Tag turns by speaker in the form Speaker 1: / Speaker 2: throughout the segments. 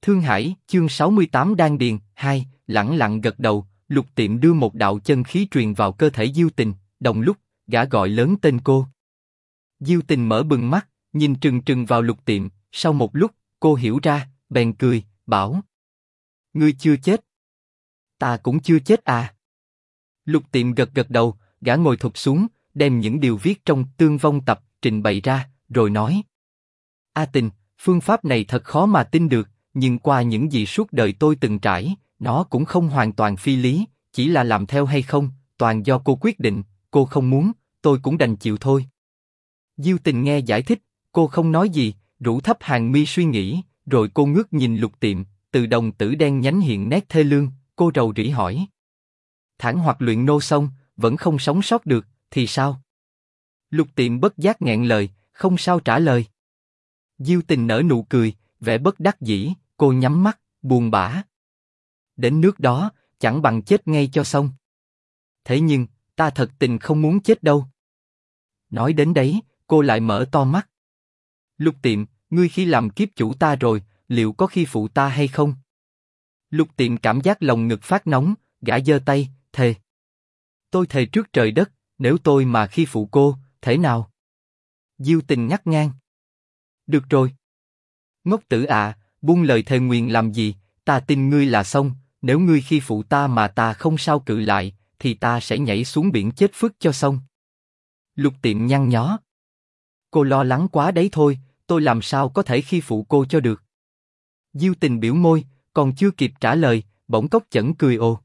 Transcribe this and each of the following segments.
Speaker 1: Thương Hải, chương 68 Đan Điền, 2, lẳng lặng gật đầu, Lục Tiệm đưa một đạo chân khí truyền vào cơ thể Diêu Tình, đồng lúc, gã gọi lớn tên cô. Diêu Tình mở bừng mắt, nhìn trừng trừng vào Lục Tiệm, sau một lúc, cô hiểu ra, bèn cười, bảo. Ngươi chưa chết. Ta cũng chưa chết à. Lục Tiệm gật gật đầu, gã ngồi thụp xuống, đem những điều viết trong Tương Vong Tập trình bày ra, rồi nói. A Tình, phương pháp này thật khó mà tin được, nhưng qua những gì suốt đời tôi từng trải, nó cũng không hoàn toàn phi lý, chỉ là làm theo hay không, toàn do cô quyết định, cô không muốn, tôi cũng đành chịu thôi. Diêu Tình nghe giải thích, cô không nói gì, rũ thấp hàng mi suy nghĩ, rồi cô ngước nhìn Lục Tiệm, từ đồng tử đen nhánh hiện nét thê lương, cô rầu rĩ hỏi. Thản hoặc luyện nô xong, vẫn không sống sót được, thì sao? Lục Tiệm bất giác nghẹn lời, không sao trả lời. Diêu Tình nở nụ cười, vẻ bất đắc dĩ, cô nhắm mắt, buồn bã. Đến nước đó, chẳng bằng chết ngay cho xong. Thế nhưng, ta thật tình không muốn chết đâu. Nói đến đấy, cô lại mở to mắt. Lục Tiệm, ngươi khi làm kiếp chủ ta rồi, liệu có khi phụ ta hay không? Lục Tiệm cảm giác lòng ngực phát nóng, gã giơ tay, thề. Tôi thề trước trời đất, nếu tôi mà khi phụ cô, thế nào? Diêu Tình ngắt ngang. Được rồi. Ngốc tử à, buông lời thề nguyền làm gì? Ta tin ngươi là xong. Nếu ngươi khi phụ ta mà ta không sao cự lại, thì ta sẽ nhảy xuống biển chết phức cho xong. Lục Tiệm nhăn nhó. Cô lo lắng quá đấy thôi, tôi làm sao có thể khi phụ cô cho được? Diêu Tình biểu môi, còn chưa kịp trả lời, bỗng Cốc Chẩn cười ồ.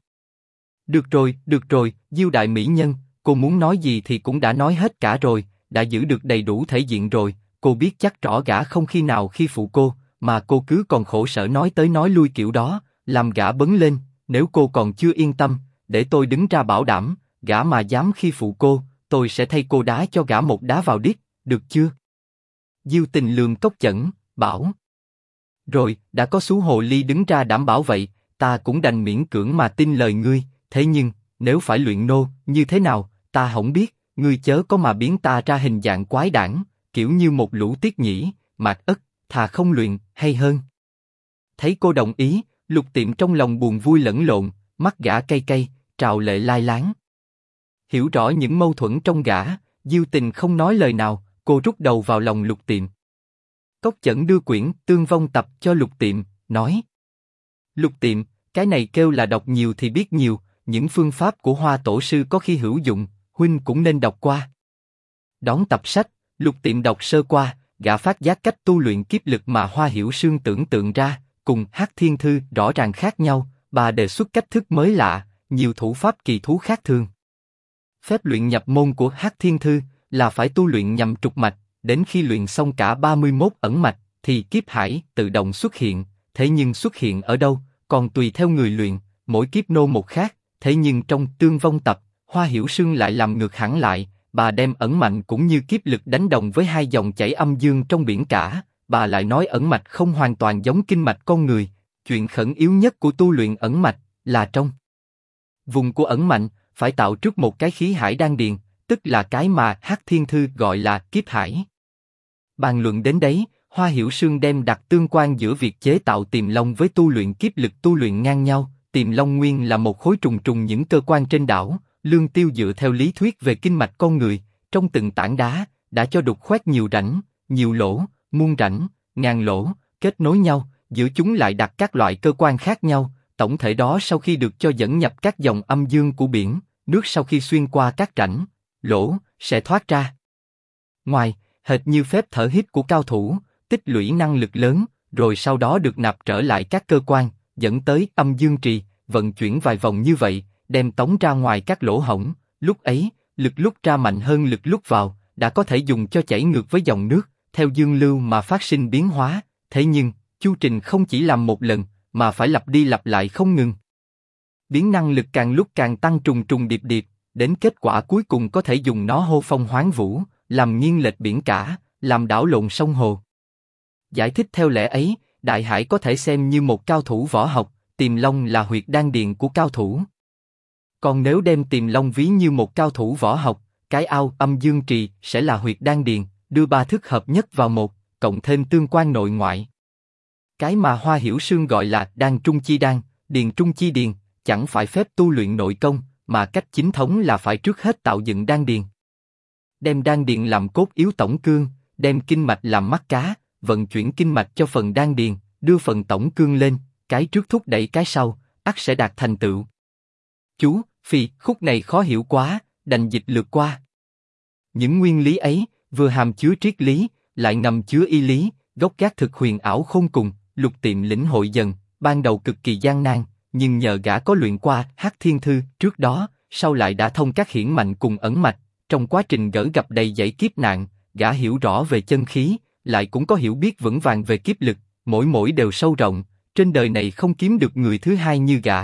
Speaker 1: Được rồi, Diêu đại mỹ nhân, cô muốn nói gì thì cũng đã nói hết cả rồi, đã giữ được đầy đủ thể diện rồi. Cô biết chắc rõ gã không khi nào khi phụ cô, mà cô cứ còn khổ sở nói tới nói lui kiểu đó, làm gã bấn lên. Nếu cô còn chưa yên tâm, để tôi đứng ra bảo đảm, gã mà dám khi phụ cô, tôi sẽ thay cô đá cho gã một đá vào điếc, được chưa? Diêu Tình lườm Cốc Chẩn, bảo. Rồi, đã có Sú Hồ Ly đứng ra đảm bảo vậy, ta cũng đành miễn cưỡng mà tin lời ngươi. Thế nhưng, nếu phải luyện nô, như thế nào, ta không biết. Ngươi chớ có mà biến ta ra hình dạng quái đản, kiểu như một lũ tiết nhĩ, mạt ất, thà không luyện, hay hơn. Thấy cô đồng ý, Lục Tiệm trong lòng buồn vui lẫn lộn, mắt gã cay cay, trào lệ lai láng. Hiểu rõ những mâu thuẫn trong gã, Diêu Tình không nói lời nào, cô rút đầu vào lòng Lục Tiệm. Cốc Chẩn đưa quyển Tương Vong Tập cho Lục Tiệm, nói. Lục Tiệm, cái này kêu là đọc nhiều thì biết nhiều, những phương pháp của Hoa Tổ sư có khi hữu dụng, huynh cũng nên đọc qua. Đón tập sách, Lục Tiệm đọc sơ qua, gã phát giác cách tu luyện kiếp lực mà Hoa Hiểu Sương tưởng tượng ra, cùng Hắc Thiên Thư rõ ràng khác nhau, bà đề xuất cách thức mới lạ, nhiều thủ pháp kỳ thú khác thường. Phép luyện nhập môn của Hắc Thiên Thư là phải tu luyện nhằm trục mạch, đến khi luyện xong cả 31 ẩn mạch, thì kiếp hải tự động xuất hiện, thế nhưng xuất hiện ở đâu, còn tùy theo người luyện, mỗi kiếp nô một khác, thế nhưng trong Tương Vong Tập, Hoa Hiểu Sương lại làm ngược hẳn lại, bà đem ẩn mạnh cũng như kiếp lực đánh đồng với hai dòng chảy âm dương trong biển cả, bà lại nói ẩn mạch không hoàn toàn giống kinh mạch con người, chuyện khẩn yếu nhất của tu luyện ẩn mạch là trong vùng của ẩn mạnh phải tạo trước một cái khí hải đan điền, tức là cái mà Hắc Thiên Thư gọi là kiếp hải. Bàn luận đến đấy, Hoa Hiểu Sương đem đặt tương quan giữa việc chế tạo Tiềm Long với tu luyện kiếp lực tu luyện ngang nhau. Tiềm Long nguyên là một khối trùng trùng những cơ quan trên đảo, Lương Tiêu dựa theo lý thuyết về kinh mạch con người, trong từng tảng đá đã cho đục khoét nhiều rãnh, nhiều lỗ, muôn rãnh, ngàn lỗ, kết nối nhau, giữa chúng lại đặt các loại cơ quan khác nhau. Tổng thể đó sau khi được cho dẫn nhập các dòng âm dương của biển, nước sau khi xuyên qua các rãnh, lỗ sẽ thoát ra ngoài, hệt như phép thở hít của cao thủ, tích lũy năng lực lớn, rồi sau đó được nạp trở lại các cơ quan, dẫn tới âm dương trì, vận chuyển vài vòng như vậy, đem tống ra ngoài các lỗ hổng. Lúc ấy, lực lúc ra mạnh hơn lực lúc vào, đã có thể dùng cho chảy ngược với dòng nước, theo dương lưu mà phát sinh biến hóa. Thế nhưng, chu trình không chỉ làm một lần, mà phải lặp đi lặp lại không ngừng. Biến năng lực càng lúc càng tăng trùng trùng điệp điệp, đến kết quả cuối cùng có thể dùng nó hô phong hoán vũ, làm nghiêng lệch biển cả, làm đảo lộn sông hồ. Giải thích theo lẽ ấy, Đại Hải có thể xem như một cao thủ võ học, Tiềm Long là huyệt đan điền của cao thủ. Còn nếu đem Tiềm Long ví như một cao thủ võ học, cái ao âm dương trì sẽ là huyệt đan điền, đưa ba thức hợp nhất vào một, cộng thêm tương quan nội ngoại. Cái mà Hoa Hiểu Sương gọi là đan trung chi đan, điền trung chi điền, chẳng phải phép tu luyện nội công, mà cách chính thống là phải trước hết tạo dựng đan điền. Đem đan điền làm cốt yếu tổng cương, đem kinh mạch làm mắt cá, vận chuyển kinh mạch cho phần đan điền, đưa phần tổng cương lên, cái trước thúc đẩy cái sau, ắt sẽ đạt thành tựu. Chú, Phi, khúc này khó hiểu quá, đành dịch lược qua. Những nguyên lý ấy, vừa hàm chứa triết lý, lại ngầm chứa y lý, gốc gác thực huyền ảo khôn cùng, Lục Tiệm lĩnh hội dần, ban đầu cực kỳ gian nan, nhưng nhờ gã có luyện qua Hắc Thiên Thư trước đó, sau lại đã thông các hiển mạnh cùng ẩn mạch, trong quá trình gỡ gặp đầy dẫy kiếp nạn, gã hiểu rõ về chân khí, lại cũng có hiểu biết vững vàng về kiếp lực, mỗi đều sâu rộng, trên đời này không kiếm được người thứ hai như gã.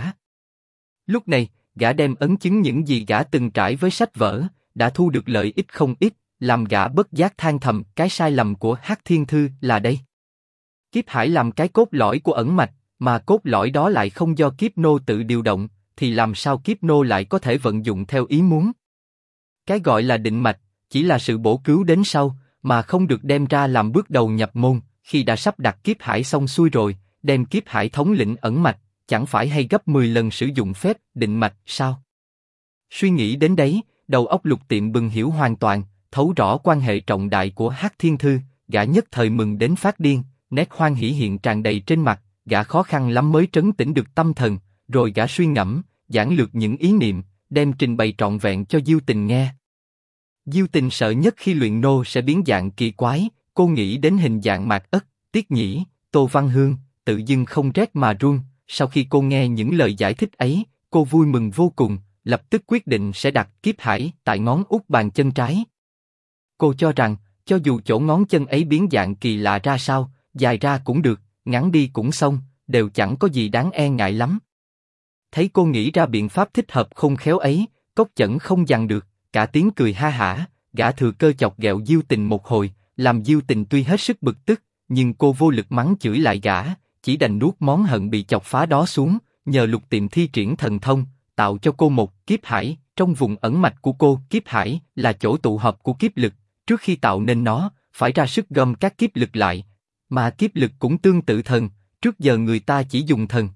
Speaker 1: Lúc này, gã đem ấn chứng những gì gã từng trải với sách vở, đã thu được lợi ích không ít, làm gã bất giác than thầm cái sai lầm của Hắc Thiên Thư là đây. Kiếp hải làm cái cốt lõi của ẩn mạch, mà cốt lõi đó lại không do kiếp nô tự điều động, thì làm sao kiếp nô lại có thể vận dụng theo ý muốn? Cái gọi là định mạch, chỉ là sự bổ cứu đến sau, mà không được đem ra làm bước đầu nhập môn. Khi đã sắp đặt kiếp hải xong xuôi rồi, đem kiếp hải thống lĩnh ẩn mạch, chẳng phải hay gấp 10 lần sử dụng phép định mạch sao? Suy nghĩ đến đấy, đầu óc Lục Tiệm bừng hiểu hoàn toàn, thấu rõ quan hệ trọng đại của Hắc Thiên Thư, gã nhất thời mừng đến phát điên, nét hoan hỉ hiện tràn đầy trên mặt, gã khó khăn lắm mới trấn tĩnh được tâm thần, rồi gã suy ngẫm, giảng lược những ý niệm, đem trình bày trọn vẹn cho Diêu Tình nghe. Diêu Tình sợ nhất khi luyện nô sẽ biến dạng kỳ quái, cô nghĩ đến hình dạng Mạc Ất, Tiết Nhĩ, Tô Văn Hương, tự dưng không rét mà run. Sau khi cô nghe những lời giải thích ấy, cô vui mừng vô cùng, lập tức quyết định sẽ đặt kiếp hải tại ngón út bàn chân trái. Cô cho rằng, cho dù chỗ ngón chân ấy biến dạng kỳ lạ ra sao, dài ra cũng được, ngắn đi cũng xong, đều chẳng có gì đáng e ngại lắm. Thấy cô nghĩ ra biện pháp thích hợp khôn khéo ấy, Cốc Chẩn không dằn được, cả tiếng cười ha hả, gã thừa cơ chọc ghẹo Diêu Tình một hồi, làm Diêu Tình tuy hết sức bực tức, nhưng cô vô lực mắng chửi lại gã, chỉ đành nuốt món hận bị chọc phá đó xuống, nhờ Lục Tiệm thi triển thần thông, tạo cho cô một kiếp hải. Trong vùng ẩn mạch của cô, kiếp hải là chỗ tụ họp của kiếp lực. Trước khi tạo nên nó, phải ra sức gom các kiếp lực lại, mà kiếp lực cũng tương tự thần. Trước giờ người ta chỉ dùng thần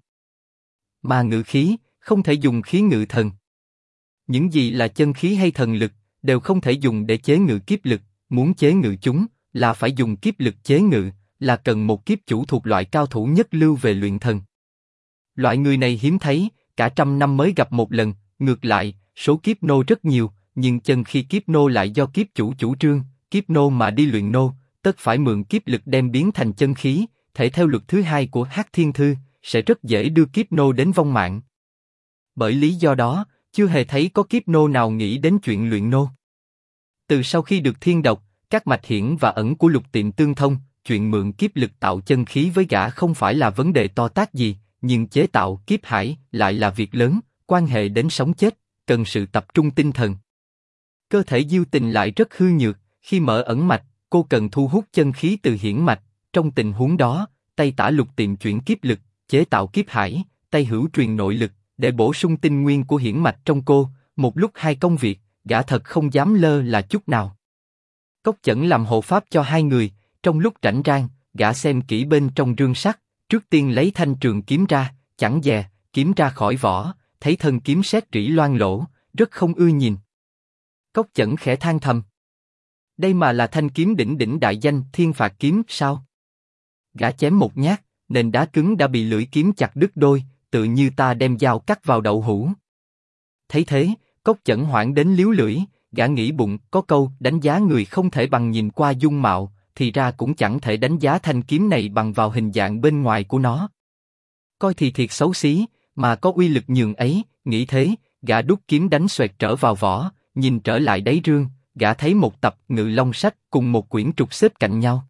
Speaker 1: mà ngự khí, không thể dùng khí ngự thần. Những gì là chân khí hay thần lực, đều không thể dùng để chế ngự kiếp lực. Muốn chế ngự chúng, là phải dùng kiếp lực chế ngự, là cần một kiếp chủ thuộc loại cao thủ nhất lưu về luyện thần. Loại người này hiếm thấy, cả trăm năm mới gặp một lần. Ngược lại, số kiếp nô rất nhiều, nhưng chân khi kiếp nô lại do kiếp chủ chủ trương. Kiếp nô mà đi luyện nô, tất phải mượn kiếp lực đem biến thành chân khí. Thể theo luật thứ hai của Hắc Thiên Thư, sẽ rất dễ đưa kiếp nô đến vong mạng. Bởi lý do đó, chưa hề thấy có kiếp nô nào nghĩ đến chuyện luyện nô. Từ sau khi được thiên độc, các mạch hiển và ẩn của Lục Tiệm tương thông, chuyện mượn kiếp lực tạo chân khí với gã không phải là vấn đề to tát gì, nhưng chế tạo kiếp hải lại là việc lớn, quan hệ đến sống chết, cần sự tập trung tinh thần. Cơ thể Diêu Tình lại rất hư nhược, khi mở ẩn mạch, cô cần thu hút chân khí từ hiển mạch. Trong tình huống đó, tay tả Lục Tiệm chuyển kiếp lực, chế tạo kiếp hải, tay hữu truyền nội lực, để bổ sung tinh nguyên của hiển mạch trong cô. Một lúc hai công việc, gã thật không dám lơ là chút nào. Cốc Chẩn làm hộ pháp cho hai người, trong lúc rảnh rang, gã xem kỹ bên trong rương sắt, trước tiên lấy thanh trường kiếm ra, chẳng dè, kiếm ra khỏi vỏ, thấy thân kiếm sét rỉ loang lổ, rất không ưa nhìn. Cốc Chẩn khẽ than thầm. Đây mà là thanh kiếm đỉnh đỉnh đại danh Thiên Phạt Kiếm sao? Gã chém một nhát, nền đá cứng đã bị lưỡi kiếm chặt đứt đôi, tự như ta đem dao cắt vào đậu hũ. Thấy thế, Cốc Chẩn hoảng đến líu lưỡi, gã nghĩ bụng, có câu đánh giá người không thể bằng nhìn qua dung mạo, thì ra cũng chẳng thể đánh giá thanh kiếm này bằng vào hình dạng bên ngoài của nó. Coi thì thiệt xấu xí, mà có uy lực nhường ấy, nghĩ thế, gã đút kiếm đánh xoẹt trở vào vỏ, nhìn trở lại đáy rương, gã thấy một tập Ngự Long sách cùng một quyển trục xếp cạnh nhau.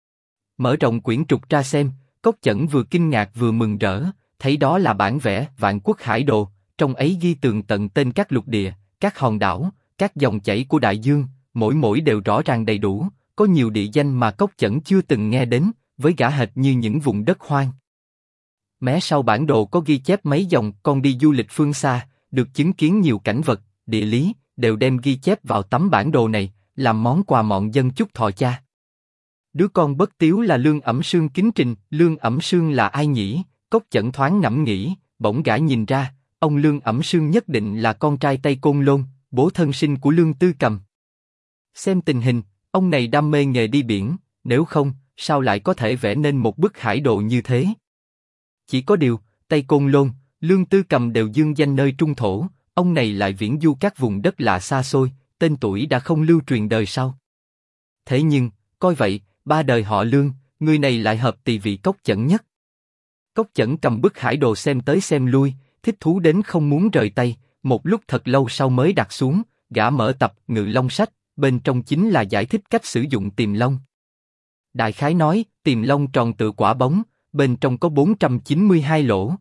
Speaker 1: Mở rộng quyển trục ra xem, Cốc Chẩn vừa kinh ngạc vừa mừng rỡ, thấy đó là bản vẽ Vạn Quốc Hải Đồ, trong ấy ghi tường tận tên các lục địa, các hòn đảo, các dòng chảy của đại dương, mỗi đều rõ ràng đầy đủ, có nhiều địa danh mà Cốc Chẩn chưa từng nghe đến, với gã hệt như những vùng đất hoang. Mé sau bản đồ có ghi chép mấy dòng con đi du lịch phương xa, được chứng kiến nhiều cảnh vật, địa lý, đều đem ghi chép vào tấm bản đồ này, làm món quà mọn dân chúc thọ cha. Đứa con bất tiếu là Lương Ẩm Sương kính trình. Lương Ẩm Sương là ai nhỉ? Cốc Chẩn thoáng ngẫm nghĩ, bỗng gã nhìn ra, ông Lương Ẩm Sương nhất định là con trai Tây Côn Lôn, bố thân sinh của Lương Tư Cầm. Xem tình hình, ông này đam mê nghề đi biển, nếu không, sao lại có thể vẽ nên một bức hải đồ như thế? Chỉ có điều, Tây Côn Lôn, Lương Tư Cầm đều dương danh nơi trung thổ, ông này lại viễn du các vùng đất lạ xa xôi, tên tuổi đã không lưu truyền đời sau. Thế nhưng, coi vậy, ba đời họ Lương, người này lại hợp tỳ vị Cốc Chẩn nhất. Cốc Chẩn cầm bức hải đồ xem tới xem lui, thích thú đến không muốn rời tay, một lúc thật lâu sau mới đặt xuống, gã mở tập Ngự Long sách, bên trong chính là giải thích cách sử dụng tiềm long. Đại khái nói, tiềm long tròn tựa quả bóng, bên trong có 492 lỗ,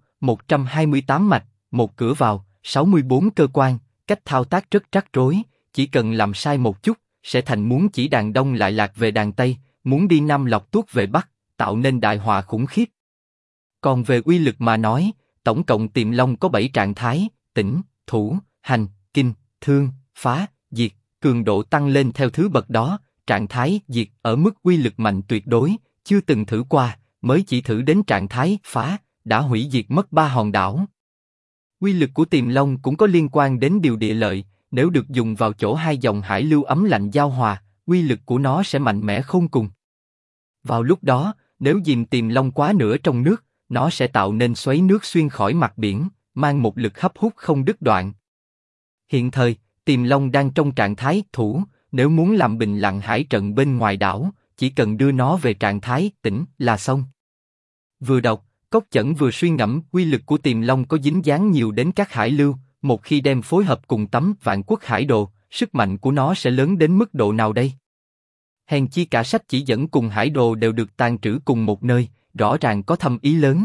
Speaker 1: 128 mạch, một cửa vào, 64 cơ quan, cách thao tác rất rắc rối, chỉ cần làm sai một chút, sẽ thành muốn chỉ đàn đông lại lạc về đàn tây, muốn đi nam lọc tuốt về bắc, tạo nên đại họa khủng khiếp. Còn về uy lực mà nói, tổng cộng tiềm long có 7 trạng thái, tĩnh, thủ, hành, kinh, thương, phá, diệt, cường độ tăng lên theo thứ bậc đó, trạng thái diệt ở mức uy lực mạnh tuyệt đối, chưa từng thử qua, mới chỉ thử đến trạng thái phá, đã hủy diệt mất 3 hòn đảo. Uy lực của tiềm long cũng có liên quan đến điều địa lợi, nếu được dùng vào chỗ hai dòng hải lưu ấm lạnh giao hòa, uy lực của nó sẽ mạnh mẽ khôn cùng. Vào lúc đó, nếu dìm tiềm long quá nửa trong nước, nó sẽ tạo nên xoáy nước xuyên khỏi mặt biển, mang một lực hấp hút không đứt đoạn. Hiện thời, tiềm long đang trong trạng thái thủ, nếu muốn làm bình lặng hải trận bên ngoài đảo, chỉ cần đưa nó về trạng thái tĩnh là xong. Vừa đọc, Cốc Chẩn vừa suy ngẫm, uy lực của tiềm long có dính dáng nhiều đến các hải lưu, một khi đem phối hợp cùng tấm Vạn Quốc Hải Đồ, sức mạnh của nó sẽ lớn đến mức độ nào đây? Hèn chi cả sách chỉ dẫn cùng hải đồ đều được tàng trữ cùng một nơi, rõ ràng có thâm ý lớn.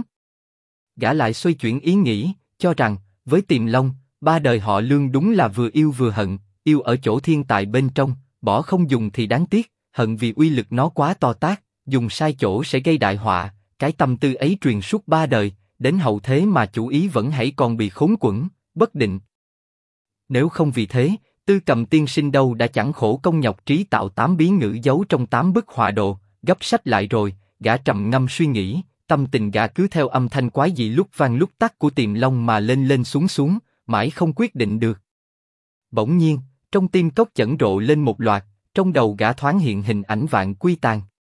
Speaker 1: Gã lại xoay chuyển ý nghĩ, cho rằng, với tiềm long, ba đời họ Lương đúng là vừa yêu vừa hận, yêu ở chỗ thiên tài bên trong, bỏ không dùng thì đáng tiếc, hận vì uy lực nó quá to tát, dùng sai chỗ sẽ gây đại họa, cái tâm tư ấy truyền suốt ba đời, đến hậu thế mà chủ ý vẫn hãy còn bị khốn quẫn, bất định. Nếu không vì thế, Tư Cầm tiên sinh đâu đã chẳng khổ công nhọc trí tạo 8 bí ngữ giấu trong 8 bức họa đồ, gấp sách lại rồi, gã trầm ngâm suy nghĩ, tâm tình gã cứ theo âm thanh quái dị lúc vang lúc tắt của tiềm long mà lên lên xuống xuống, mãi không quyết định được. Bỗng nhiên, trong tim Cốc Chẩn rộ lên một loạt, trong đầu gã thoáng hiện hình ảnh Vạn Quy Tàng.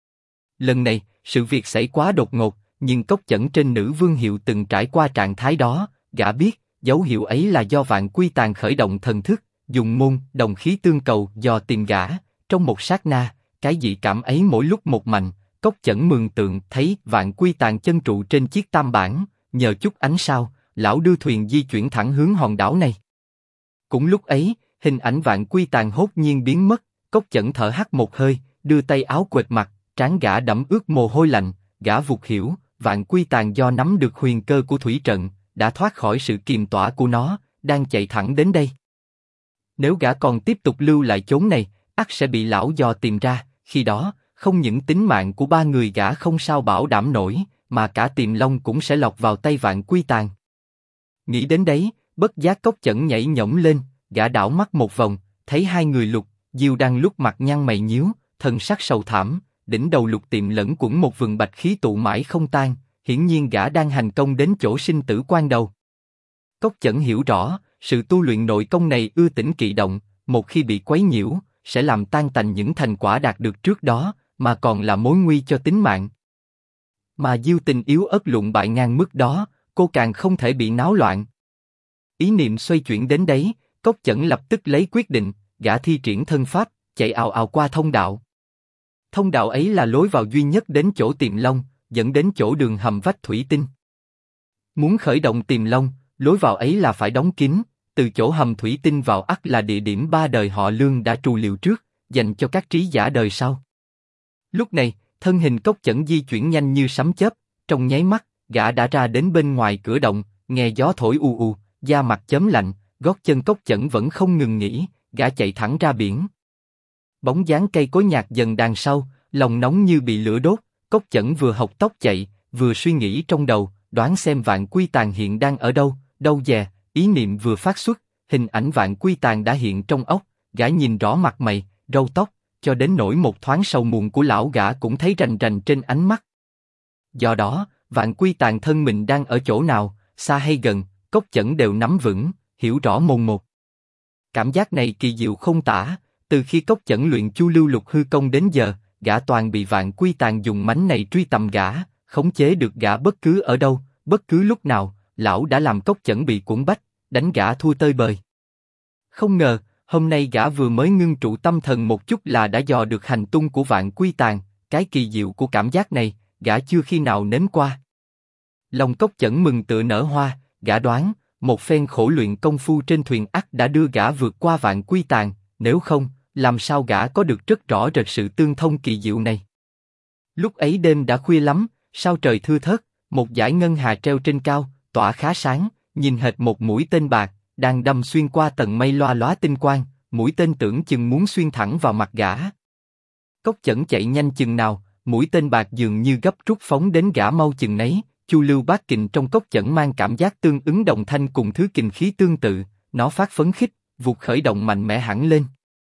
Speaker 1: Lần này, sự việc xảy quá đột ngột, nhưng Cốc Chẩn trên Nữ Vương Hiệu từng trải qua trạng thái đó, gã biết, dấu hiệu ấy là do Vạn Quy Tàng khởi động thần thức, dùng môn đồng khí tương cầu dò tìm gã. Trong một sát na, cái dị cảm ấy mỗi lúc một mạnh, Cốc Chẩn mường tượng thấy Vạn Quy Tàng chân trụ trên chiếc tam bản, nhờ chút ánh sao, lão đưa thuyền di chuyển thẳng hướng hòn đảo này. Cũng lúc ấy, hình ảnh Vạn Quy Tàng hốt nhiên biến mất, Cốc Chẩn thở hắt một hơi, đưa tay áo quệt mặt, trán gã đẫm ướt mồ hôi lạnh, gã vụt hiểu, Vạn Quy Tàng do nắm được huyền cơ của thủy trận, đã thoát khỏi sự kiềm tỏa của nó, đang chạy thẳng đến đây. Nếu gã còn tiếp tục lưu lại chốn này, ắt sẽ bị lão dò tìm ra, khi đó, không những tính mạng của ba người gã không sao bảo đảm nổi, mà cả tiềm long cũng sẽ lọt vào tay Vạn Quy Tàng. Nghĩ đến đấy, bất giác Cốc Chẩn nhảy nhõng lên, gã đảo mắt một vòng, thấy hai người Lục Diêu đang lúc mặt nhăn mày nhíu, thần sắc sầu thảm, đỉnh đầu Lục Tiệm lẫn quẩn một vừng bạch khí tụ mãi không tan, hiển nhiên gã đang hành công đến chỗ sinh tử quan đầu. Cốc Chẩn hiểu rõ, sự tu luyện nội công này ưa tĩnh kỵ động, một khi bị quấy nhiễu, sẽ làm tan tành những thành quả đạt được trước đó, mà còn là mối nguy cho tính mạng. Mà Diêu Tình yếu ớt lụng bại ngang mức đó, cô càng không thể bị náo loạn. Ý niệm xoay chuyển đến đấy, Cốc Chẩn lập tức lấy quyết định, gã thi triển thân pháp, chạy ào ào qua thông đạo. Thông đạo ấy là lối vào duy nhất đến chỗ tiềm long, dẫn đến chỗ đường hầm vách thủy tinh. Muốn khởi động tiềm long, lối vào ấy là phải đóng kín, từ chỗ hầm thủy tinh vào ắt là địa điểm ba đời họ Lương đã trù liệu trước, dành cho các trí giả đời sau. Lúc này, thân hình Cốc Chẩn di chuyển nhanh như sấm chớp, trong nháy mắt, gã đã ra đến bên ngoài cửa động, nghe gió thổi u u, da mặt chớm lạnh, gót chân Cốc Chẩn vẫn không ngừng nghỉ, gã chạy thẳng ra biển. Bóng dáng cây cối nhạt dần đằng sau, lòng nóng như bị lửa đốt, Cốc Chẩn vừa học tốc chạy, vừa suy nghĩ trong đầu, đoán xem Vạn Quy Tàng hiện đang ở đâu, đâu dè, ý niệm vừa phát xuất, hình ảnh Vạn Quy Tàng đã hiện trong óc, gã nhìn rõ mặt mày, râu tóc, cho đến nỗi một thoáng sầu muộn của lão gã cũng thấy rành rành trên ánh mắt. Do đó, Vạn Quy Tàn thân mình đang ở chỗ nào, xa hay gần, Cốc Chẩn đều nắm vững, hiểu rõ mồn một. Cảm giác này kỳ diệu không tả, từ khi Cốc Chẩn luyện Chu Lưu Lục Hư Công đến giờ, gã toàn bị Vạn Quy Tàn dùng mánh này truy tầm gã, khống chế được gã bất cứ ở đâu, bất cứ lúc nào, lão đã làm Cốc Chẩn bị cuốn bách, đánh gã thua tơi bời. Không ngờ, hôm nay gã vừa mới ngưng trụ tâm thần một chút là đã dò được hành tung của Vạn Quy Tàn, cái kỳ diệu của cảm giác này, gã chưa khi nào nếm qua. Lòng Cốc Chẩn mừng tựa nở hoa, gã đoán, một phen khổ luyện công phu trên thuyền ắt đã đưa gã vượt qua Vạn Quy Tàn, nếu không, làm sao gã có được rất rõ rệt sự tương thông kỳ diệu này. Lúc ấy đêm đã khuya lắm, sao trời thưa thớt, một dải ngân hà treo trên cao, tỏa khá sáng, nhìn hệt một mũi tên bạc, đang đâm xuyên qua tầng mây loa lóa tinh quang, mũi tên tưởng chừng muốn xuyên thẳng vào mặt gã. Cốc Chẩn chạy nhanh chừng nào, mũi tên bạc dường như gấp rút phóng đến gã mau chừng nấy. Chu Lưu Bát Kình trong Cốc Chẩn mang cảm giác tương ứng đồng thanh cùng thứ kình khí tương tự, nó phát phấn khích, vụt khởi động mạnh mẽ hẳn lên.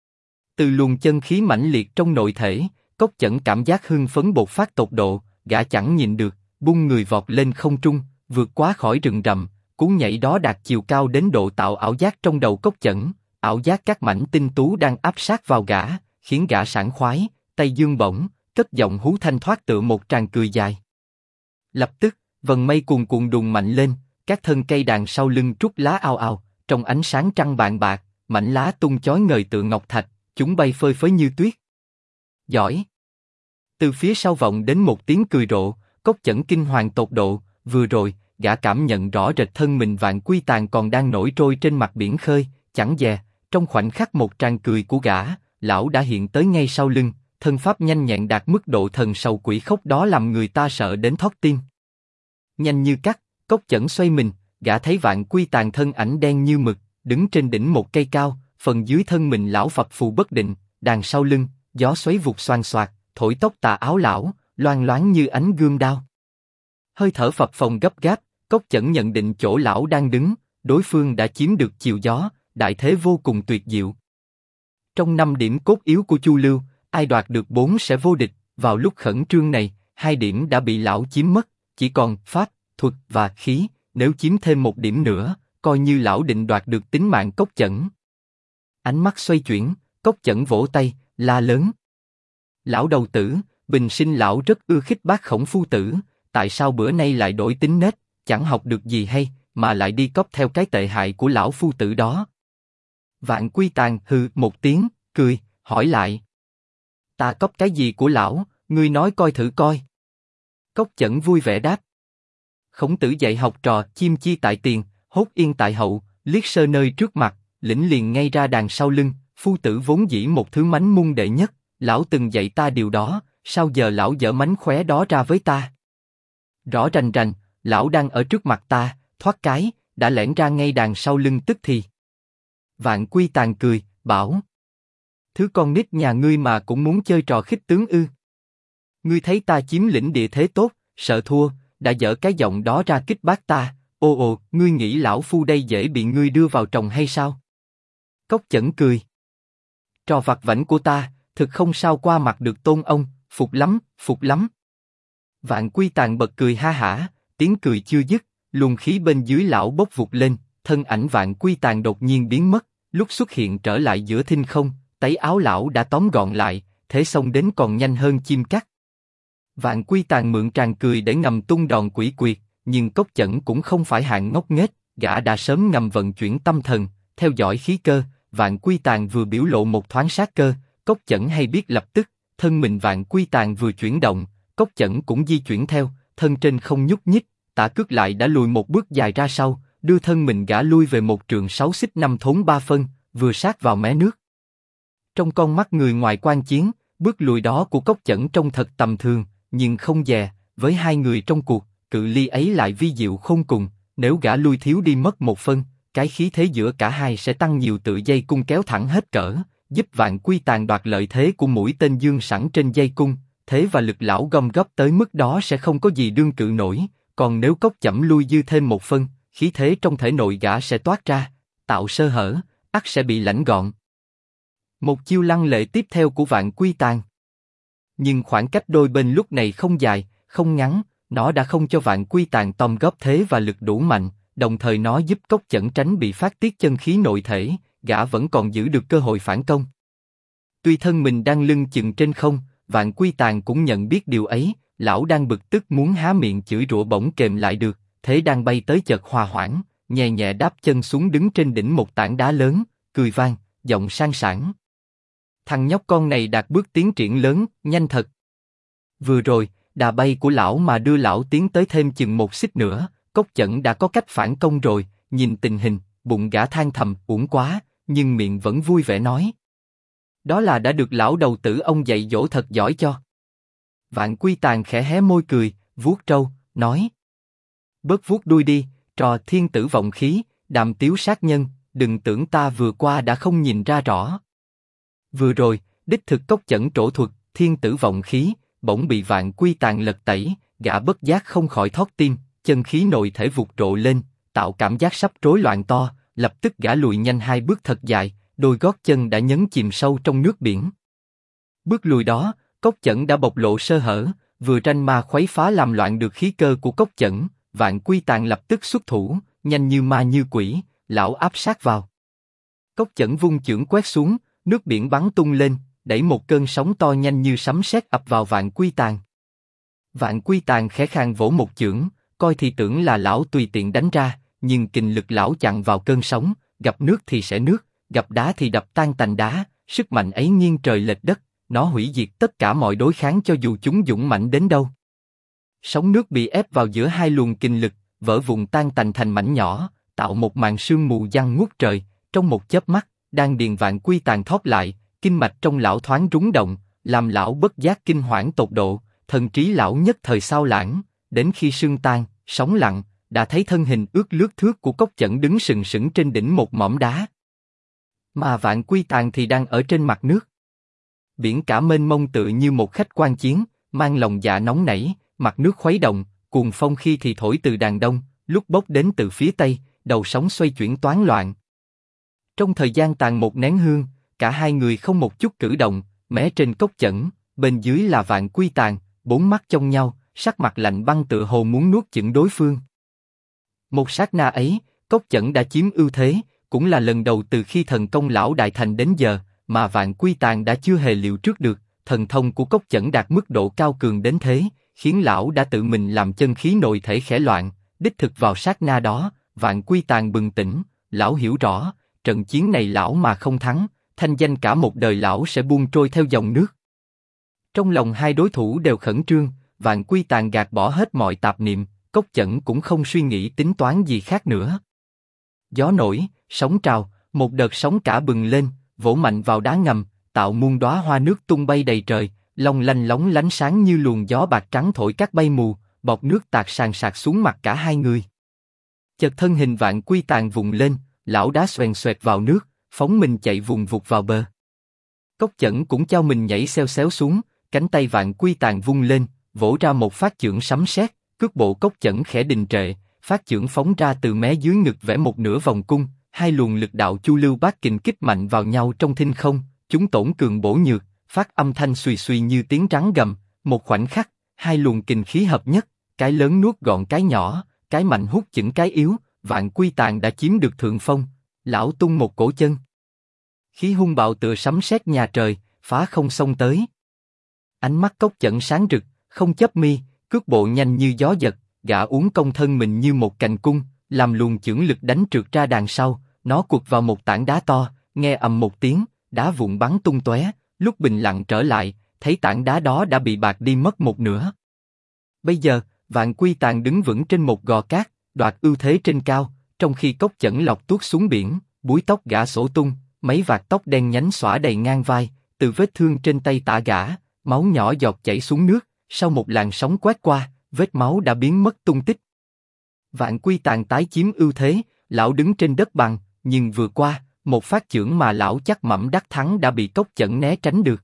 Speaker 1: Từ luồng chân khí mãnh liệt trong nội thể, Cốc Chẩn cảm giác hưng phấn bộc phát tột độ, gã chẳng nhìn được, bung người vọt lên không trung, vượt quá khỏi rừng rậm, cú nhảy đó đạt chiều cao đến độ tạo ảo giác trong đầu Cốc Chẩn, ảo giác các mảnh tinh tú đang áp sát vào gã, khiến gã sảng khoái, tay dương bổng, cất giọng hú thanh thoát tựa một tràng cười dài. Lập tức, vần mây cuồn cuộn đùng mạnh lên, các thân cây đàn sau lưng trút lá ào ào, trong ánh sáng trăng vàng bạc, mảnh lá tung chói ngời tựa ngọc thạch, chúng bay phơi phới như tuyết. Giỏi! Từ phía sau vọng đến một tiếng cười rộ, Cốc Chẩn kinh hoàng tột độ, vừa rồi, gã cảm nhận rõ rệt thân mình Vạn Quy Tàn còn đang nổi trôi trên mặt biển khơi, chẳng dè, trong khoảnh khắc một tràng cười của gã, lão đã hiện tới ngay sau lưng, thân pháp nhanh nhẹn đạt mức độ thần sầu quỷ khốc đó làm người ta sợ đến thót tim. Nhanh như cắt, Cốc Chẩn xoay mình, gã thấy Vạn Quy Tàn thân ảnh đen như mực, đứng trên đỉnh một cây cao, phần dưới thân mình lão phập phù bất định, đằng sau lưng, gió xoáy vụt xoang xoạc, thổi tóc tà áo lão, loang loáng như ánh gươm đao. Hơi thở phập phồng gấp gáp, Cốc Chẩn nhận định chỗ lão đang đứng, đối phương đã chiếm được chiều gió, đại thế vô cùng tuyệt diệu. Trong 5 điểm cốt yếu của Chu Lưu, ai đoạt được 4 sẽ vô địch, vào lúc khẩn trương này, 2 điểm đã bị lão chiếm mất, chỉ còn pháp, thuật và khí, nếu chiếm thêm 1 điểm nữa, coi như lão định đoạt được tính mạng Cốc Chẩn. Ánh mắt xoay chuyển, Cốc Chẩn vỗ tay, la lớn. Lão đầu tử, bình sinh lão rất ưa khích bác Khổng phu tử, tại sao bữa nay lại đổi tính nết, chẳng học được gì hay, mà lại đi cóp theo cái tệ hại của lão phu tử đó. Vạn Quy Tàn hừ một tiếng, cười, hỏi lại. Ta cóp cái gì của lão, ngươi nói coi thử coi. Cốc Chẩn vui vẻ đáp. Khổng tử dạy học trò, chim chi tại tiền, hốt yên tại hậu, liếc sơ nơi trước mặt, lĩnh liền ngay ra đằng sau lưng, phu tử vốn dĩ một thứ mánh mung đệ nhất, lão từng dạy ta điều đó, sao giờ lão dở mánh khóe đó ra với ta? Rõ rành rành, lão đang ở trước mặt ta, thoát cái, đã lẻn ra ngay đằng sau lưng tức thì. Vạn Quy Tàn cười, bảo. Thứ con nít nhà ngươi mà cũng muốn chơi trò khích tướng ư? Ngươi thấy ta chiếm lĩnh địa thế tốt, sợ thua, đã dở cái giọng đó ra kích bác ta, ồ, ngươi nghĩ lão phu đây dễ bị ngươi đưa vào tròng hay sao? Cốc Chẩn cười. Trò vặt vãnh của ta, thực không sao qua mặt được tôn ông, phục lắm, phục lắm. Vạn Quy Tàn bật cười ha hả, tiếng cười chưa dứt, luồng khí bên dưới lão bốc vụt lên, thân ảnh Vạn Quy Tàn đột nhiên biến mất, lúc xuất hiện trở lại giữa thinh không, táy áo lão đã tóm gọn lại, thế xông đến còn nhanh hơn chim cắt. Vạn Quy Tàn mượn tràng cười để ngầm tung đòn quỷ quyệt, nhưng Cốc Chẩn cũng không phải hạng ngốc nghếch, gã đã sớm ngầm vận chuyển tâm thần, theo dõi khí cơ. Vạn Quy Tàn vừa biểu lộ một thoáng sát cơ, Cốc Chẩn hay biết lập tức, thân mình Vạn Quy Tàn vừa chuyển động, Cốc Chẩn cũng di chuyển theo, thân trên không nhúc nhích, Tả Cước lại đã lùi một bước dài ra sau, đưa thân mình gã lui về một trường 6 xích 5 thốn 3 phân, vừa sát vào mé nước. Trong con mắt người ngoài quan chiến, bước lùi đó của Cốc Chẩn trông thật tầm thường, nhưng không dè, với hai người trong cuộc, cự ly ấy lại vi diệu khôn cùng, nếu gã lui thiếu đi mất 1 phân, cái khí thế giữa cả hai sẽ tăng nhiều tự dây cung kéo thẳng hết cỡ, giúp Vạn Quy Tàn đoạt lợi thế của mũi tên dương sẵn trên dây cung, thế và lực lão gom góp tới mức đó sẽ không có gì đương cự nổi, còn nếu Cốc Chẩm lui dư thêm 1 phân, khí thế trong thể nội gã sẽ toát ra, tạo sơ hở, ắt sẽ bị lãnh gọn. Một chiêu lăng lệ tiếp theo của Vạn Quy Tàn. Nhưng khoảng cách đôi bên lúc này không dài, không ngắn, nó đã không cho Vạn Quy Tàn tóm góp thế và lực đủ mạnh, đồng thời nó giúp Cốc Chẩn tránh bị phát tiết chân khí nội thể, gã vẫn còn giữ được cơ hội phản công. Tuy thân mình đang lưng chừng trên không, Vạn Quy Tàn cũng nhận biết điều ấy, lão đang bực tức muốn há miệng chửi rủa bỗng kềm lại được, thế đang bay tới chợt hòa hoãn, nhẹ nhẹ đáp chân xuống đứng trên đỉnh một tảng đá lớn, cười vang, giọng sang sảng. Thằng nhóc con này đạt bước tiến triển lớn, nhanh thật. Vừa rồi, đà bay của lão mà đưa lão tiến tới thêm chừng một xích nữa, Cốc Chẩn đã có cách phản công rồi, nhìn tình hình, bụng gã than thầm, uổng quá, nhưng miệng vẫn vui vẻ nói. Đó là đã được lão đầu tử ông dạy dỗ thật giỏi cho. Vạn Quy Tàn khẽ hé môi cười, vuốt râu, nói. Bớt vuốt đuôi đi, trò thiên tử vọng khí, đàm tiếu sát nhân, đừng tưởng ta vừa qua đã không nhìn ra rõ. Vừa rồi, đích thực Cốc Chẩn trổ thuật, thiên tử vọng khí, bỗng bị Vạn Quy Tàn lật tẩy, gã bất giác không khỏi thót tim, chân khí nội thể vụt rộ lên, tạo cảm giác sắp rối loạn to, lập tức gã lùi nhanh 2 bước thật dài, đôi gót chân đã nhấn chìm sâu trong nước biển. Bước lùi đó, Cốc Chẩn đã bộc lộ sơ hở, vừa ranh ma khuấy phá làm loạn được khí cơ của Cốc Chẩn, Vạn Quy Tàn lập tức xuất thủ, nhanh như ma như quỷ, lão áp sát vào. Cốc Chẩn vung chưởng quét xuống, nước biển bắn tung lên, đẩy một cơn sóng to nhanh như sấm sét ập vào Vạn Quy Tàn. Vạn Quy Tàn khẽ khàng vỗ một chưởng, coi thì tưởng là lão tùy tiện đánh ra, nhưng kình lực lão chặn vào cơn sóng, gặp nước thì sẽ nước, gặp đá thì đập tan tành đá, sức mạnh ấy nghiêng trời lệch đất, nó hủy diệt tất cả mọi đối kháng cho dù chúng dũng mãnh đến đâu. Sóng nước bị ép vào giữa hai luồng kình lực, vỡ vụn tan tành thành mảnh nhỏ, tạo một màn sương mù giăng ngút trời. Trong một chớp mắt, đan điền Vạn Quy Tàn thóp lại, kinh mạch trong lão thoáng rúng động, làm lão bất giác kinh hoảng tột độ, thần trí lão nhất thời sao lãng. Đến khi sương tan, sóng lặng, đã thấy thân hình ướt lướt thước của Cốc Chẩn đứng sừng sững trên đỉnh một mỏm đá, mà Vạn Quy Tàn thì đang ở trên mặt nước. Biển cả mênh mông tựa như một khách quan chiến, mang lòng dạ nóng nảy, mặt nước khuấy động, cuồng phong khi thì thổi từ đàn đông, lúc bốc đến từ phía tây, đầu sóng xoay chuyển toán loạn. Trong thời gian tàn một nén hương, cả hai người không một chút cử động, mé trên Cốc Chẩn, bên dưới là Vạn Quy Tàn, bốn mắt chông nhau, sắc mặt lạnh băng tựa hồ muốn nuốt chửng đối phương. Một sát na ấy, Cốc Chẩn đã chiếm ưu thế, cũng là lần đầu từ khi thần công lão đại thành đến giờ, mà Vạn Quy Tàn đã chưa hề liệu trước được, thần thông của Cốc Chẩn đạt mức độ cao cường đến thế, khiến lão đã tự mình làm chân khí nội thể khẽ loạn. Đích thực vào sát na đó, Vạn Quy Tàn bừng tỉnh, lão hiểu rõ, trận chiến này lão mà không thắng, thanh danh cả một đời lão sẽ buông trôi theo dòng nước. Trong lòng hai đối thủ đều khẩn trương, Vạn Quy Tàn gạt bỏ hết mọi tạp niệm, Cốc Chẩn cũng không suy nghĩ tính toán gì khác nữa. Gió nổi, sóng trào, một đợt sóng cả bừng lên, vỗ mạnh vào đá ngầm, tạo muôn đóa hoa nước tung bay đầy trời, long lanh lóng lánh sáng như luồng gió bạc trắng thổi cát bay mù, bọt nước tạt sàn sạt xuống mặt cả hai người. Chợt thân hình Vạn Quy Tàn vùng lên, lão đá xoèn xoẹt vào nước, phóng mình chạy vùng vụt vào bờ. Cốc Chẩn cũng chao mình nhảy xeo xéo xuống, cánh tay Vạn Quy Tàn vung lên, vỗ ra một phát chưởng sấm sét, cước bộ Cốc Chẩn khẽ đình trệ, phát chưởng phóng ra từ mé dưới ngực vẽ một nửa vòng cung, hai luồng lực đạo chu lưu bát kình kích mạnh vào nhau trong thinh không, chúng tổn cường bổ nhược, phát âm thanh suy suy như tiếng rắn gầm. Một khoảnh khắc, hai luồng kình khí hợp nhất, cái lớn nuốt gọn cái nhỏ, cái mạnh hút chửng cái yếu, Vạn Quy Tàn đã chiếm được thượng phong. Lão tung một cổ chân, khí hung bạo tựa sấm sét nhà trời, phá không xông tới. Ánh mắt Cốc Chẩn sáng rực, không chớp mi, cước bộ nhanh như gió giật, gã uốn cong thân mình như một cành cung, làm luồng chưởng lực đánh trượt ra đằng sau, nó quật vào một tảng đá to, nghe ầm một tiếng, đá vụn bắn tung tóe, lúc bình lặng trở lại, thấy tảng đá đó đã bị bạc đi mất một nửa. Bây giờ, Vạn Quy Tàn đứng vững trên một gò cát, đoạt ưu thế trên cao, trong khi Cốc Chẩn lọt tuốt xuống biển, búi tóc gã xổ tung, mấy vạt tóc đen nhánh xõa đầy ngang vai, từ vết thương trên tay tả gã, máu nhỏ giọt chảy xuống nước, sau một làn sóng quét qua, vết máu đã biến mất tung tích. Vạn Quy Tàn tái chiếm ưu thế, lão đứng trên đất bằng, nhưng vừa qua, một phát chưởng mà lão chắc mẩm đắc thắng đã bị Cốc Chẩn né tránh được.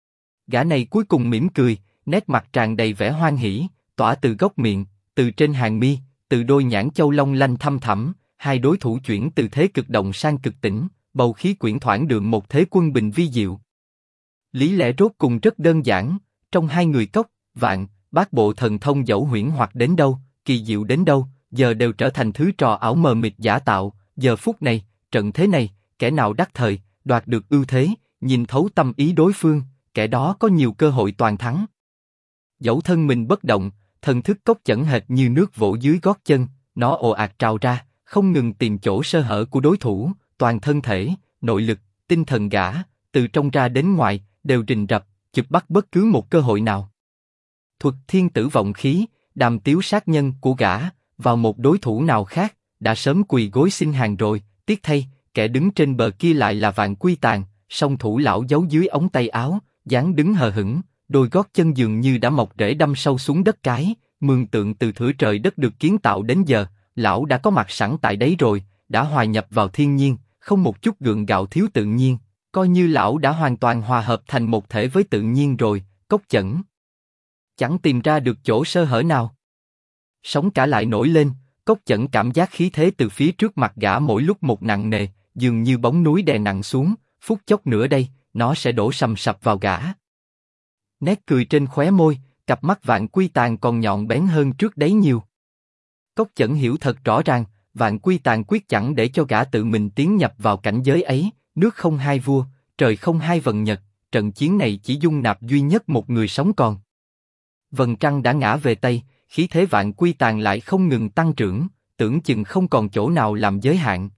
Speaker 1: Gã này cuối cùng mỉm cười, nét mặt tràn đầy vẻ hoan hỉ, tỏa từ góc miệng, từ trên hàng mi, từ đôi nhãn châu long lanh thăm thẳm, hai đối thủ chuyển từ thế cực động sang cực tĩnh, bầu khí quyển thoảng đượm một thế quân bình vi diệu. Lý lẽ rốt cùng rất đơn giản, trong hai người Cốc, Vạn, bát bộ thần thông dẫu huyễn hoặc đến đâu, kỳ diệu đến đâu, giờ đều trở thành thứ trò ảo mờ mịt giả tạo. Giờ phút này, trận thế này, kẻ nào đắc thời, đoạt được ưu thế, nhìn thấu tâm ý đối phương, kẻ đó có nhiều cơ hội toàn thắng. Dẫu thân mình bất động, thần thức Cốc Chẩn hệt như nước vỗ dưới gót chân, nó ồ ạt trào ra, không ngừng tìm chỗ sơ hở của đối thủ, toàn thân thể, nội lực, tinh thần gã, từ trong ra đến ngoài, đều rình rập, chụp bắt bất cứ một cơ hội nào. Thuật thiên tử vọng khí, đàm tiếu sát nhân của gã, vào một đối thủ nào khác, đã sớm quỳ gối xin hàng rồi. Tiếc thay, kẻ đứng trên bờ kia lại là Vạn Quy Tàn, song thủ lão giấu dưới ống tay áo, dáng đứng hờ hững, đôi gót chân dường như đã mọc rễ đâm sâu xuống đất cái. Mường tượng từ thửa trời đất được kiến tạo đến giờ, lão đã có mặt sẵn tại đấy rồi, đã hòa nhập vào thiên nhiên, không một chút gượng gạo thiếu tự nhiên, coi như lão đã hoàn toàn hòa hợp thành một thể với tự nhiên rồi. Cốc Chẩn chẳng tìm ra được chỗ sơ hở nào. Sóng cả lại nổi lên, Cốc Chẩn cảm giác khí thế từ phía trước mặt gã mỗi lúc một nặng nề, dường như bóng núi đè nặng xuống, phút chốc nữa đây, nó sẽ đổ sầm sập vào gã. Nét cười trên khóe môi, cặp mắt Vạn Quy Tàn còn nhọn bén hơn trước đấy nhiều. Cốc Chẩn hiểu thật rõ ràng, Vạn Quy Tàn quyết chẳng để cho gã tự mình tiến nhập vào cảnh giới ấy. Nước không hai vua, trời không hai vần nhật, trận chiến này chỉ dung nạp duy nhất một người sống còn. Vầng trăng đã ngã về Tây, khí thế Vạn Quy Tàn lại không ngừng tăng trưởng, tưởng chừng không còn chỗ nào làm giới hạn.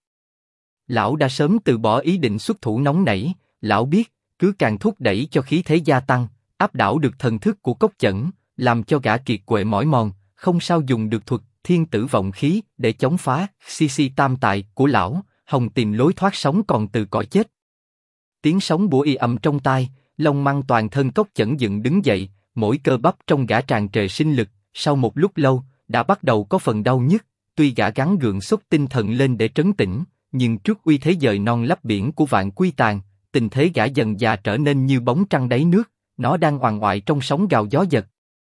Speaker 1: Lão đã sớm từ bỏ ý định xuất thủ nóng nảy, lão biết, cứ càng thúc đẩy cho khí thế gia tăng, áp đảo được thần thức của Cốc Chẩn, làm cho gã kiệt quệ mỏi mòn, không sao dùng được thuật thiên tử vọng khí để chống phá CC tam tài của lão, hòng tìm lối thoát sống còn từ cõi chết. Tiếng sóng bủa y ầm trong tai, lông măng toàn thân Cốc Chẩn dựng đứng dậy, mỗi cơ bắp trong gã tràn trề sinh lực, sau một lúc lâu, đã bắt đầu có phần đau nhức. Tuy gã gắng gượng xúc tinh thần lên để trấn tĩnh, nhưng trước uy thế dời non lấp biển của Vạn Quy Tàn, tình thế gã dần dà trở nên như bóng trăng đáy nước, nó đang oằn oại trong sóng gào gió giật.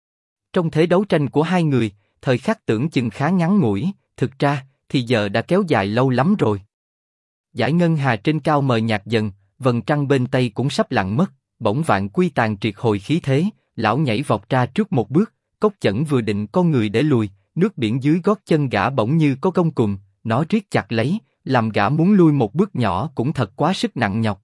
Speaker 1: Trong thế đấu tranh của hai người, thời khắc tưởng chừng khá ngắn ngủi, thực ra thì giờ đã kéo dài lâu lắm rồi. Dải ngân hà trên cao mờ nhạt dần, vầng trăng bên tây cũng sắp lặn mất. Bỗng Vạn Quy Tàn triệt hồi khí thế, lão nhảy vọt ra trước một bước. Cốc Chẩn vừa định con người để lùi, nước biển dưới gót chân gã bỗng như có gông cùm, nó riết chặt lấy, làm gã muốn lui một bước nhỏ cũng thật quá sức nặng nhọc.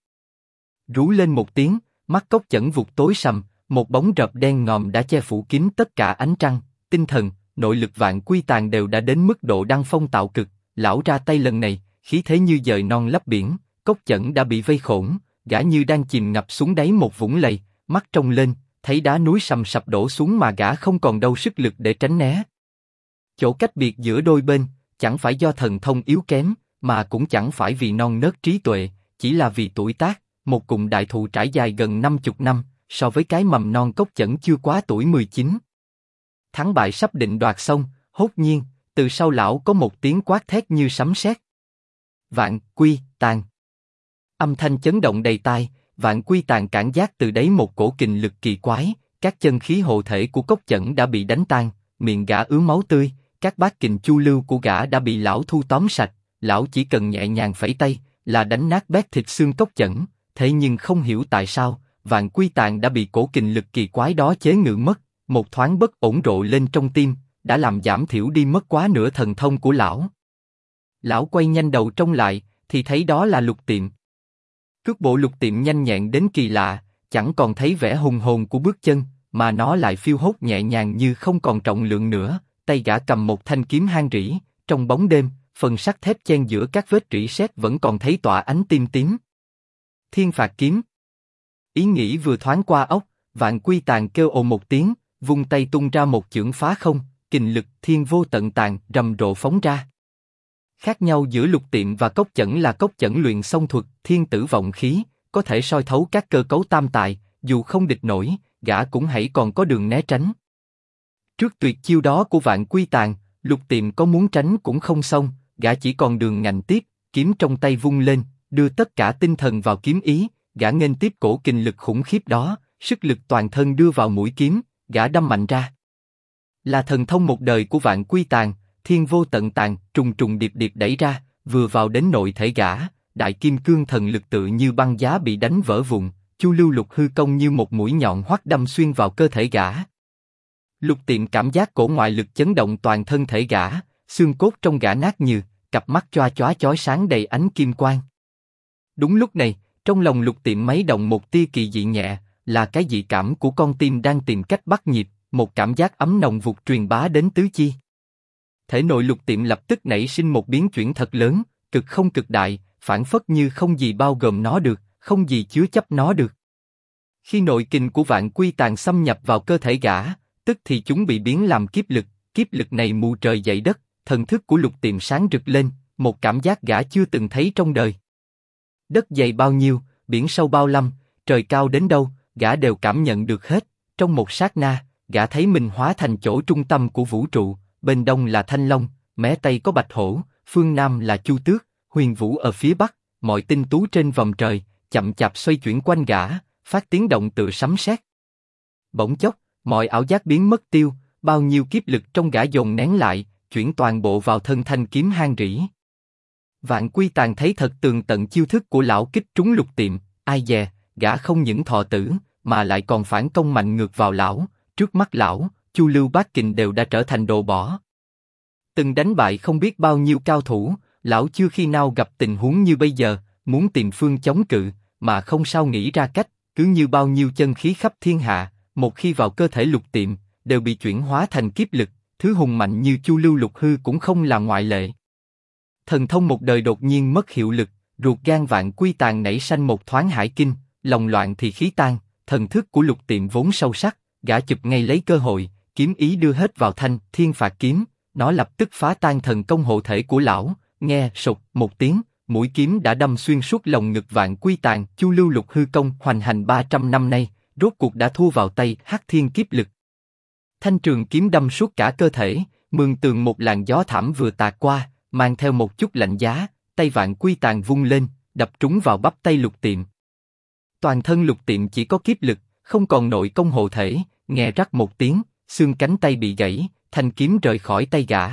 Speaker 1: Rú lên một tiếng, mắt Cốc Chẩn vụt tối sầm, một bóng rập đen ngòm đã che phủ kín tất cả ánh trăng. Tinh thần, nội lực Vạn Quy Tàn đều đã đến mức độ đăng phong tạo cực. Lão ra tay lần này, khí thế như dời non lấp biển. Cốc Chẩn đã bị vây khổn, gã như đang chìm ngập xuống đáy một vũng lầy, mắt trông lên, thấy đá núi sầm sập đổ xuống mà gã không còn đâu sức lực để tránh né. Chỗ cách biệt giữa đôi bên, chẳng phải do thần thông yếu kém, mà cũng chẳng phải vì non nớt trí tuệ, chỉ là vì tuổi tác. Một cụm đại thụ trải dài gần 50 năm, so với cái mầm non Cốc Chẩn chưa quá tuổi 19. Thắng bại sắp định đoạt xong, hốt nhiên, từ sau lão có một tiếng quát thét như sấm sét. Vạn Quy Tàn. Âm thanh chấn động đầy tai, Vạn Quy Tàn cảm giác từ đấy một cổ kình lực kỳ quái, các chân khí hộ thể của Cốc Chẩn đã bị đánh tan, miệng gã ứa máu tươi, các bát kình chu lưu của gã đã bị lão thu tóm sạch, lão chỉ cần nhẹ nhàng phẩy tay là đánh nát bét thịt xương Cốc Chẩn, thế nhưng không hiểu tại sao, Vạn Quy Tàn đã bị cổ kình lực kỳ quái đó chế ngự mất, một thoáng bất ổn rộ lên trong tim, đã làm giảm thiểu đi mất quá nửa thần thông của lão. Lão quay nhanh đầu trông lại, thì thấy đó là Lục Tiệm. Cước bộ Lục Tiệm nhanh nhẹn đến kỳ lạ, chẳng còn thấy vẻ hùng hồn của bước chân, mà nó lại phiêu hốt nhẹ nhàng như không còn trọng lượng nữa. Tay gã cầm một thanh kiếm hang rỉ, trong bóng đêm, phần sắt thép chen giữa các vết rỉ sét vẫn còn thấy tỏa ánh tim tím. Thiên Phạt Kiếm. Ý nghĩ vừa thoáng qua óc, Vạn Quy Tàn kêu ồ một tiếng, vung tay tung ra một chưởng phá không, kình lực thiên vô tận tàn rầm rộ phóng ra. Khác nhau giữa Lục Tiệm và Cốc Chẩn là Cốc Chẩn luyện xong thuật thiên tử vọng khí, có thể soi thấu các cơ cấu tam tài, dù không địch nổi, gã cũng hãy còn có đường né tránh. Trước tuyệt chiêu đó của Vạn Quy Tàn, Lục Tiệm có muốn tránh cũng không xong, gã chỉ còn đường ngạnh tiếp, kiếm trong tay vung lên, đưa tất cả tinh thần vào kiếm ý, gã nghênh tiếp cổ kình lực khủng khiếp đó, sức lực toàn thân đưa vào mũi kiếm, gã đâm mạnh ra. Là thần thông một đời của Vạn Quy Tàn, thiên vô tận tàn, trùng trùng điệp điệp đẩy ra, vừa vào đến nội thể gã, đại kim cương thần lực tự như băng giá bị đánh vỡ vụn, Chu Lưu Lục hư công như một mũi nhọn hoắt đâm xuyên vào cơ thể gã. Lục Tiệm cảm giác cổ ngoại lực chấn động toàn thân thể gã, xương cốt trong gã nát như, cặp mắt choa chóa chói sáng đầy ánh kim quang. Đúng lúc này, trong lòng Lục Tiệm mấy động một tia kỳ dị nhẹ, là cái dị cảm của con tim đang tìm cách bắt nhịp, một cảm giác ấm nồng vụt truyền bá đến tứ chi. Thể nội Lục Tiệm lập tức nảy sinh một biến chuyển thật lớn, cực không cực đại, phản phất như không gì bao gồm nó được, không gì chứa chấp nó được. Khi nội kình của Vạn Quy Tàn xâm nhập vào cơ thể gã, tức thì chúng bị biến làm kiếp lực này mù trời dậy đất, thần thức của Lục Tiệm sáng rực lên, một cảm giác gã chưa từng thấy trong đời. Đất dày bao nhiêu, biển sâu bao lăm, trời cao đến đâu, gã đều cảm nhận được hết. Trong một sát na, gã thấy mình hóa thành chỗ trung tâm của vũ trụ, bên đông là Thanh Long, mé tây có Bạch Hổ, phương nam là Chu Tước, Huyền Vũ ở phía bắc, mọi tinh tú trên vòng trời chậm chạp xoay chuyển quanh gã, phát tiếng động tựa sấm sét. Bỗng chốc, mọi ảo giác biến mất tiêu, bao nhiêu kiếp lực trong gã dồn nén lại, chuyển toàn bộ vào thân thanh kiếm hang rỉ. Vạn Quy Tàn thấy thật tường tận chiêu thức của lão kích trúng Lục Tiệm, ai dè, gã không những thọ tử, mà lại còn phản công mạnh ngược vào lão. Trước mắt lão, Chu Lưu Bát Kình đều đã trở thành đồ bỏ. Từng đánh bại không biết bao nhiêu cao thủ, lão chưa khi nào gặp tình huống như bây giờ, muốn tìm phương chống cự, mà không sao nghĩ ra cách, cứ như bao nhiêu chân khí khắp thiên hạ, một khi vào cơ thể Lục Tiệm, đều bị chuyển hóa thành kiếp lực, thứ hùng mạnh như Chu Lưu Lục hư cũng không là ngoại lệ. Thần thông một đời đột nhiên mất hiệu lực, ruột gan Vạn Quy Tàn nảy sanh một thoáng hải kinh, lòng loạn thì khí tan, thần thức của Lục Tiệm vốn sâu sắc, gã chụp ngay lấy cơ hội, kiếm ý đưa hết vào thanh thiên phạt kiếm, nó lập tức phá tan thần công hộ thể của lão, nghe sụt một tiếng, mũi kiếm đã đâm xuyên suốt lồng ngực Vạn Quy Tàn. Chu Lưu Lục hư công hoành hành 300 năm nay, rốt cuộc đã thua vào tay Hắc Thiên kiếp lực. Thanh trường kiếm đâm suốt cả cơ thể, mường tường một làn gió thảm vừa tạt qua, mang theo một chút lạnh giá, tay Vạn Quy Tàn vung lên, đập trúng vào bắp tay Lục Tiệm. Toàn thân Lục Tiệm chỉ có kiếp lực, không còn nội công hộ thể, nghe rắc một tiếng, xương cánh tay bị gãy, thanh kiếm rời khỏi tay gã.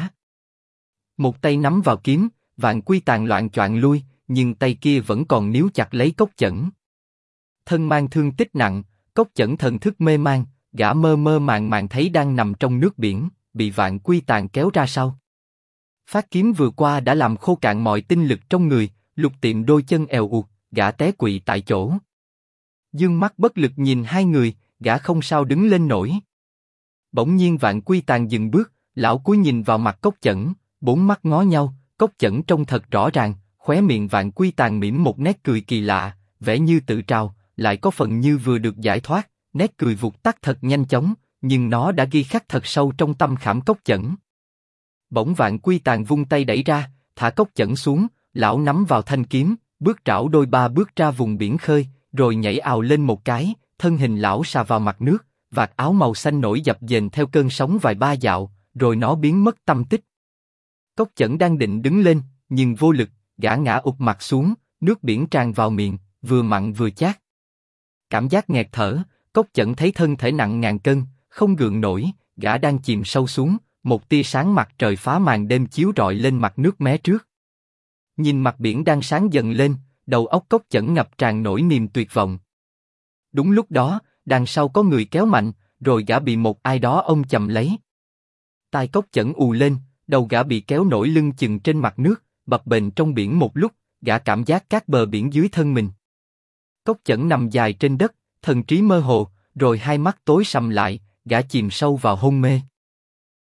Speaker 1: Một tay nắm vào kiếm, Vạn Quy Tàn loạn choạng lui, nhưng tay kia vẫn còn níu chặt lấy Cốc Chẩn. Thân mang thương tích nặng, Cốc Chẩn thần thức mê man, gã mơ mơ màng màng thấy đang nằm trong nước biển, bị Vạn Quy Tàn kéo ra sau. Phát kiếm vừa qua đã làm khô cạn mọi tinh lực trong người, Lục Tiệm đôi chân èo uột, gã té quỵ tại chỗ. Dương mắt bất lực nhìn hai người, gã không sao đứng lên nổi. Bỗng nhiên Vạn Quy Tàn dừng bước, lão cúi nhìn vào mặt Cốc Chẩn, bốn mắt ngó nhau, Cốc Chẩn trông thật rõ ràng, khóe miệng Vạn Quy Tàn mỉm một nét cười kỳ lạ, vẻ như tự trào, lại có phần như vừa được giải thoát, nét cười vụt tắt thật nhanh chóng, nhưng nó đã ghi khắc thật sâu trong tâm khảm Cốc Chẩn. Bỗng Vạn Quy Tàn vung tay đẩy ra, thả Cốc Chẩn xuống, lão nắm vào thanh kiếm, bước trảo đôi ba bước ra vùng biển khơi, rồi nhảy ào lên một cái, thân hình lão xà vào mặt nước, vạt áo màu xanh nổi dập dềnh theo cơn sóng vài ba dạo, rồi nó biến mất tâm tích. Cốc Chẩn đang định đứng lên, nhưng vô lực, gã ngã ụp mặt xuống, nước biển tràn vào miệng, vừa mặn vừa chát. Cảm giác nghẹt thở, Cốc Chẩn thấy thân thể nặng ngàn cân, không gượng nổi, gã đang chìm sâu xuống, một tia sáng mặt trời phá màn đêm chiếu rọi lên mặt nước mé trước. Nhìn mặt biển đang sáng dần lên, đầu óc Cốc Chẩn ngập tràn nỗi niềm tuyệt vọng. Đúng lúc đó, đằng sau có người kéo mạnh, rồi gã bị một ai đó ôm chầm lấy. Tai Cốc Chẩn ù lên, đầu gã bị kéo nổi lưng chừng trên mặt nước, bập bềnh trong biển một lúc, gã cảm giác các bờ biển dưới thân mình. Cốc Chẩn nằm dài trên đất, thần trí mơ hồ, rồi hai mắt tối sầm lại, gã chìm sâu vào hôn mê.